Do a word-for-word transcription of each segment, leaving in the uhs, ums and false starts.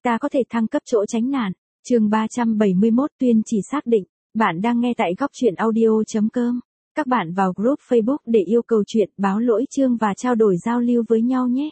ta có thể thăng cấp chỗ tránh nạn. Chương ba trăm bảy mươi mốt tuyên chỉ xác định. Bạn đang nghe tại góc truyện audio chấm com. Các bạn vào group Facebook để yêu cầu chuyện, báo lỗi chương và trao đổi giao lưu với nhau nhé.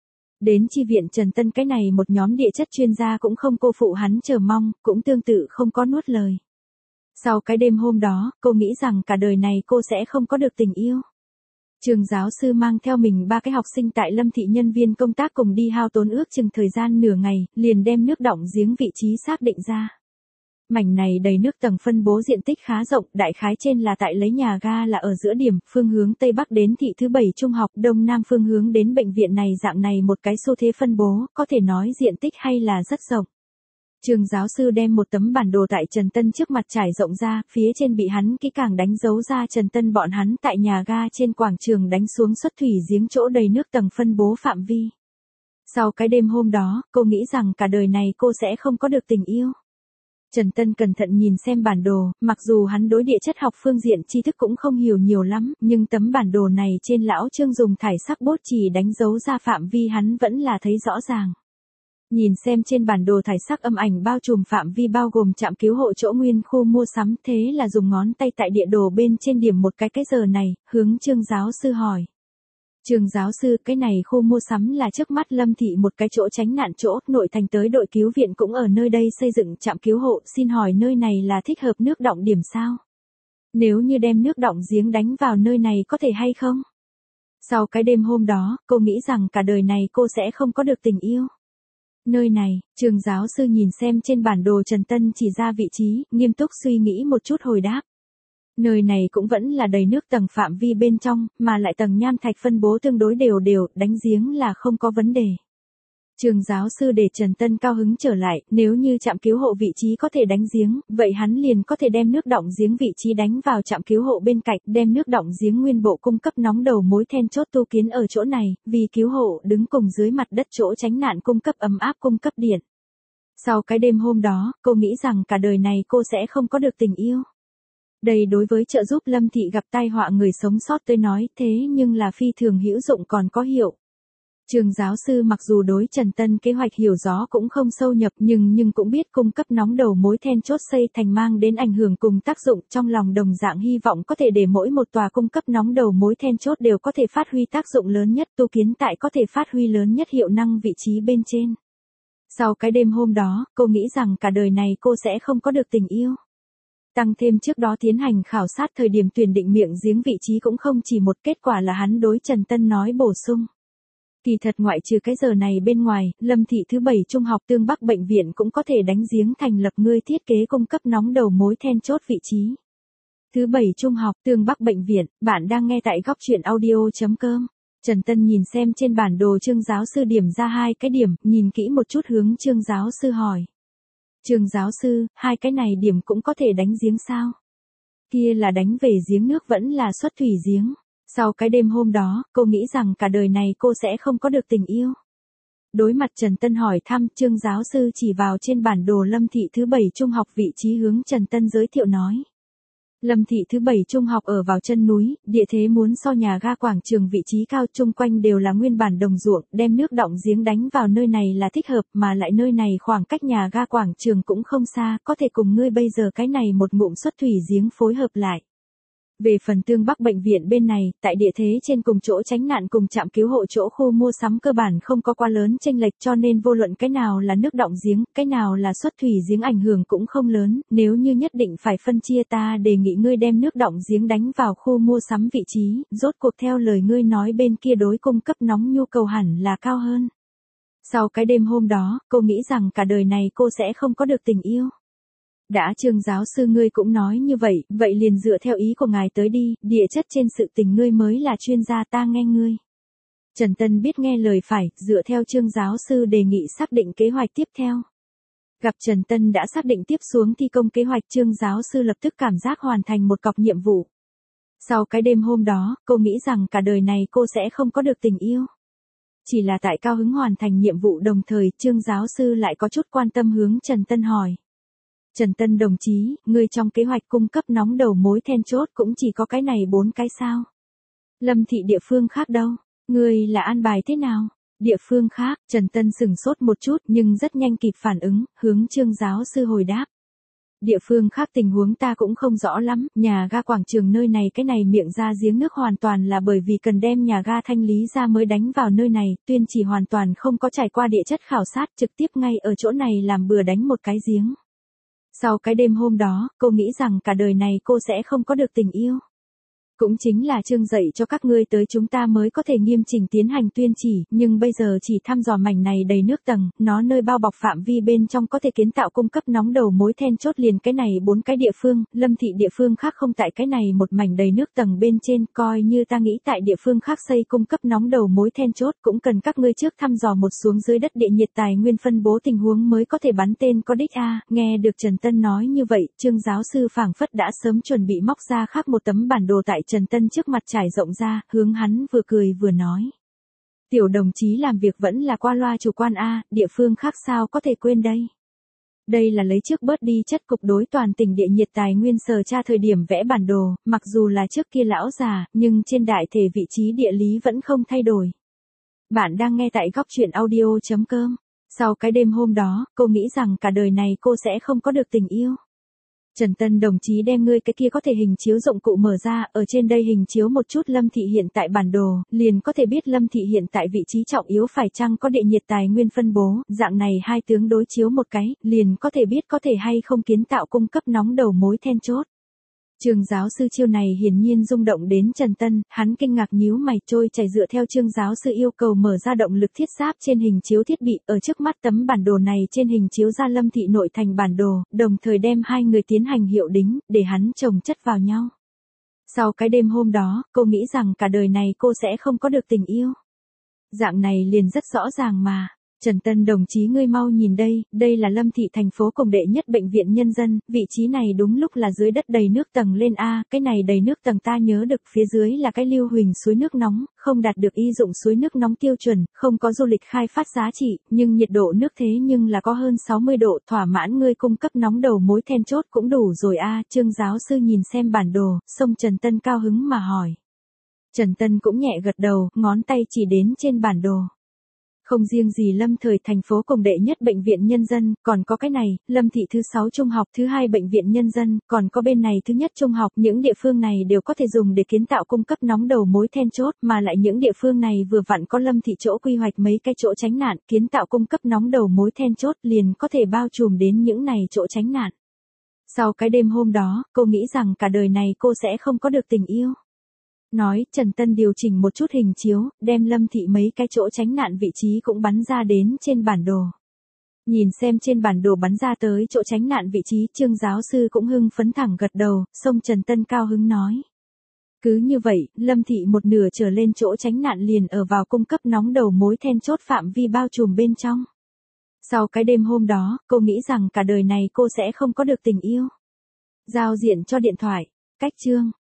Đến chi viện Trần Tân, cái này một nhóm địa chất chuyên gia cũng không cô phụ hắn chờ mong, cũng tương tự không có nuốt lời. Sau cái đêm hôm đó, cô nghĩ rằng cả đời này cô sẽ không có được tình yêu. Trường giáo sư mang theo mình ba cái học sinh tại Lâm Thị nhân viên công tác cùng đi hao tốn ước chừng thời gian nửa ngày, liền đem nước đọng giếng vị trí xác định ra. Mảnh này đầy nước, tầng phân bố diện tích khá rộng, đại khái trên là tại lấy nhà ga là ở giữa điểm, phương hướng Tây Bắc đến thị thứ bảy trung học, Đông Nam phương hướng đến bệnh viện này, dạng này một cái xu thế phân bố, có thể nói diện tích hay là rất rộng. Trường giáo sư đem một tấm bản đồ tại Trần Tân trước mặt trải rộng ra, phía trên bị hắn kỹ càng đánh dấu ra Trần Tân bọn hắn tại nhà ga trên quảng trường đánh xuống xuất thủy giếng chỗ đầy nước tầng phân bố phạm vi. Sau cái đêm hôm đó, cô nghĩ rằng cả đời này cô sẽ không có được tình yêu. Trần Tân cẩn thận nhìn xem bản đồ, mặc dù hắn đối địa chất học phương diện tri thức cũng không hiểu nhiều lắm, nhưng tấm bản đồ này trên lão Trương dùng thải sắc bút chì đánh dấu ra phạm vi hắn vẫn là thấy rõ ràng. Nhìn xem trên bản đồ thải sắc âm ảnh bao trùm phạm vi bao gồm trạm cứu hộ chỗ nguyên khu mua sắm, thế là dùng ngón tay tại địa đồ bên trên điểm một cái cái giờ này, hướng Trương giáo sư hỏi. Trường giáo sư, cái này khu mua sắm là trước mắt Lâm Thị một cái chỗ tránh nạn chỗ, nội thành tới đội cứu viện cũng ở nơi đây xây dựng trạm cứu hộ, xin hỏi nơi này là thích hợp nước đọng điểm sao? Nếu như đem nước đọng giếng đánh vào nơi này có thể hay không? Sau cái đêm hôm đó, cô nghĩ rằng cả đời này cô sẽ không có được tình yêu. Nơi này, trường giáo sư nhìn xem trên bản đồ Trần Tân chỉ ra vị trí, nghiêm túc suy nghĩ một chút hồi đáp. Nơi này cũng vẫn là đầy nước tầng phạm vi bên trong, mà lại tầng nham thạch phân bố tương đối đều đều, đánh giếng là không có vấn đề. Trường giáo sư để Trần Tân cao hứng trở lại, nếu như trạm cứu hộ vị trí có thể đánh giếng, vậy hắn liền có thể đem nước đọng giếng vị trí đánh vào trạm cứu hộ bên cạnh, đem nước đọng giếng nguyên bộ cung cấp nóng đầu mối then chốt tu kiến ở chỗ này, vì cứu hộ đứng cùng dưới mặt đất chỗ tránh nạn cung cấp ấm áp cung cấp điện. Sau cái đêm hôm đó, cô nghĩ rằng cả đời này cô sẽ không có được tình yêu. Đây đối với trợ giúp Lâm Thị gặp tai họa người sống sót tới nói, thế nhưng là phi thường hữu dụng còn có hiệu. Trường giáo sư mặc dù đối Trần Tân kế hoạch hiểu rõ cũng không sâu nhập nhưng nhưng cũng biết cung cấp nóng đầu mối then chốt xây thành mang đến ảnh hưởng cùng tác dụng, trong lòng đồng dạng hy vọng có thể để mỗi một tòa cung cấp nóng đầu mối then chốt đều có thể phát huy tác dụng lớn nhất, tu kiến tại có thể phát huy lớn nhất hiệu năng vị trí bên trên. Sau cái đêm hôm đó, cô nghĩ rằng cả đời này cô sẽ không có được tình yêu. Tăng thêm trước đó tiến hành khảo sát thời điểm tuyển định miệng giếng vị trí cũng không chỉ một, kết quả là hắn đối Trần Tân nói bổ sung. Kỳ thật ngoại trừ cái giờ này bên ngoài, Lâm Thị thứ bảy trung học Tương Bắc bệnh viện cũng có thể đánh giếng thành lập ngươi thiết kế cung cấp nóng đầu mối then chốt vị trí. Thứ bảy trung học Tương Bắc bệnh viện, bạn đang nghe tại góc truyện audio chấm com. Trần Tân nhìn xem trên bản đồ Trương giáo sư điểm ra hai cái điểm, nhìn kỹ một chút hướng Trương giáo sư hỏi. Trường giáo sư, hai cái này điểm cũng có thể đánh giếng sao? Kia là đánh về giếng nước vẫn là xuất thủy giếng. Sau cái đêm hôm đó, cô nghĩ rằng cả đời này cô sẽ không có được tình yêu. Đối mặt Trần Tân hỏi thăm, Trương giáo sư chỉ vào trên bản đồ Lâm Thị thứ bảy trung học vị trí hướng Trần Tân giới thiệu nói. Lâm Thị thứ bảy trung học ở vào chân núi, địa thế muốn so nhà ga quảng trường vị trí cao, chung quanh đều là nguyên bản đồng ruộng, đem nước đọng giếng đánh vào nơi này là thích hợp, mà lại nơi này khoảng cách nhà ga quảng trường cũng không xa, có thể cùng ngươi bây giờ cái này một ngụm xuất thủy giếng phối hợp lại. Về phần Tương Bắc bệnh viện bên này, tại địa thế trên cùng chỗ tránh nạn cùng trạm cứu hộ chỗ khu mua sắm cơ bản không có quá lớn chênh lệch, cho nên vô luận cái nào là nước đọng giếng, cái nào là xuất thủy giếng ảnh hưởng cũng không lớn, nếu như nhất định phải phân chia ta đề nghị ngươi đem nước đọng giếng đánh vào khu mua sắm vị trí, rốt cuộc theo lời ngươi nói bên kia đối cung cấp nóng nhu cầu hẳn là cao hơn. Sau cái đêm hôm đó, cô nghĩ rằng cả đời này cô sẽ không có được tình yêu. Đã Trương giáo sư ngươi cũng nói như vậy, vậy liền dựa theo ý của ngài tới đi, địa chất trên sự tình ngươi mới là chuyên gia, ta nghe ngươi. Trần Tân biết nghe lời phải, dựa theo Trương giáo sư đề nghị xác định kế hoạch tiếp theo. Gặp Trần Tân đã xác định tiếp xuống thi công kế hoạch, Trương giáo sư lập tức cảm giác hoàn thành một cọc nhiệm vụ. Sau cái đêm hôm đó, cô nghĩ rằng cả đời này cô sẽ không có được tình yêu. Chỉ là tại cao hứng hoàn thành nhiệm vụ đồng thời, Trương giáo sư lại có chút quan tâm hướng Trần Tân hỏi. Trần Tân đồng chí, ngươi trong kế hoạch cung cấp nóng đầu mối then chốt cũng chỉ có cái này bốn cái sao? Lâm Thị địa phương khác đâu? Ngươi là an bài thế nào? Địa phương khác, Trần Tân sửng sốt một chút nhưng rất nhanh kịp phản ứng, hướng Trương giáo sư hồi đáp. Địa phương khác tình huống ta cũng không rõ lắm, nhà ga quảng trường nơi này cái này miệng ra giếng nước hoàn toàn là bởi vì cần đem nhà ga thanh lý ra mới đánh vào nơi này, Tuyên Chỉ hoàn toàn không có trải qua địa chất khảo sát, trực tiếp ngay ở chỗ này làm bừa đánh một cái giếng. Sau cái đêm hôm đó, cô nghĩ rằng cả đời này cô sẽ không có được tình yêu. Cũng chính là Trương dạy cho các ngươi tới chúng ta mới có thể nghiêm chỉnh tiến hành tuyên chỉ, nhưng bây giờ chỉ thăm dò mảnh này đầy nước tầng, nó nơi bao bọc phạm vi bên trong có thể kiến tạo cung cấp nóng đầu mối then chốt liền cái này bốn cái địa phương, Lâm thị địa phương khác không tại cái này một mảnh đầy nước tầng bên trên, coi như ta nghĩ tại địa phương khác xây cung cấp nóng đầu mối then chốt cũng cần các ngươi trước thăm dò một xuống dưới đất địa nhiệt tài nguyên phân bố tình huống mới có thể bắn tên có đích a. Nghe được Trần Tân nói như vậy, Trương giáo sư phảng phất đã sớm chuẩn bị móc ra khác một tấm bản đồ tại Trần Tân trước mặt trải rộng ra, hướng hắn vừa cười vừa nói. Tiểu đồng chí làm việc vẫn là qua loa chủ quan A, địa phương khác sao có thể quên đây. Đây là lấy trước bớt đi chất cục đối toàn tỉnh địa nhiệt tài nguyên sở tra thời điểm vẽ bản đồ, mặc dù là trước kia lão già, nhưng trên đại thể vị trí địa lý vẫn không thay đổi. Bạn đang nghe tại góc truyện audio chấm com. Sau cái đêm hôm đó, cô nghĩ rằng cả đời này cô sẽ không có được tình yêu. Trần Tân đồng chí đem ngươi cái kia có thể hình chiếu dụng cụ mở ra, ở trên đây hình chiếu một chút Lâm thị hiện tại bản đồ, liền có thể biết Lâm thị hiện tại vị trí trọng yếu phải chăng có địa nhiệt tài nguyên phân bố, dạng này hai tướng đối chiếu một cái, liền có thể biết có thể hay không kiến tạo cung cấp nóng đầu mối then chốt. Trương giáo sư chiêu này hiển nhiên rung động đến Trần Tân, hắn kinh ngạc nhíu mày trôi chảy dựa theo Trương giáo sư yêu cầu mở ra động lực thiết giáp trên hình chiếu thiết bị, ở trước mắt tấm bản đồ này trên hình chiếu ra Lâm thị nội thành bản đồ, đồng thời đem hai người tiến hành hiệu đính, để hắn chồng chất vào nhau. Sau cái đêm hôm đó, cô nghĩ rằng cả đời này cô sẽ không có được tình yêu. Dạng này liền rất rõ ràng mà. Trần Tân đồng chí ngươi mau nhìn đây, đây là Lâm thị thành phố cùng đệ nhất bệnh viện nhân dân, vị trí này đúng lúc là dưới đất đầy nước tầng lên A, cái này đầy nước tầng ta nhớ được phía dưới là cái lưu huỳnh suối nước nóng, không đạt được y dụng suối nước nóng tiêu chuẩn, không có du lịch khai phát giá trị, nhưng nhiệt độ nước thế nhưng là có hơn sáu mươi độ, thỏa mãn ngươi cung cấp nóng đầu mối then chốt cũng đủ rồi A. Trương giáo sư nhìn xem bản đồ, xong Trần Tân cao hứng mà hỏi. Trần Tân cũng nhẹ gật đầu, ngón tay chỉ đến trên bản đồ. Không riêng gì Lâm thời thành phố cùng đệ nhất bệnh viện nhân dân, còn có cái này, Lâm thị thứ sáu trung học, thứ hai bệnh viện nhân dân, còn có bên này thứ nhất trung học, những địa phương này đều có thể dùng để kiến tạo cung cấp nóng đầu mối then chốt, mà lại những địa phương này vừa vặn có Lâm thị chỗ quy hoạch mấy cái chỗ tránh nạn, kiến tạo cung cấp nóng đầu mối then chốt liền có thể bao trùm đến những này chỗ tránh nạn. Sau cái đêm hôm đó, cô nghĩ rằng cả đời này cô sẽ không có được tình yêu. Nói, Trần Tân điều chỉnh một chút hình chiếu, đem Lâm thị mấy cái chỗ tránh nạn vị trí cũng bắn ra đến trên bản đồ. Nhìn xem trên bản đồ bắn ra tới chỗ tránh nạn vị trí, Trương giáo sư cũng hưng phấn thẳng gật đầu, xong Trần Tân cao hứng nói. Cứ như vậy, Lâm thị một nửa trở lên chỗ tránh nạn liền ở vào cung cấp nóng đầu mối then chốt phạm vi bao trùm bên trong. Sau cái đêm hôm đó, cô nghĩ rằng cả đời này cô sẽ không có được tình yêu. Giao diện cho điện thoại, cách chương.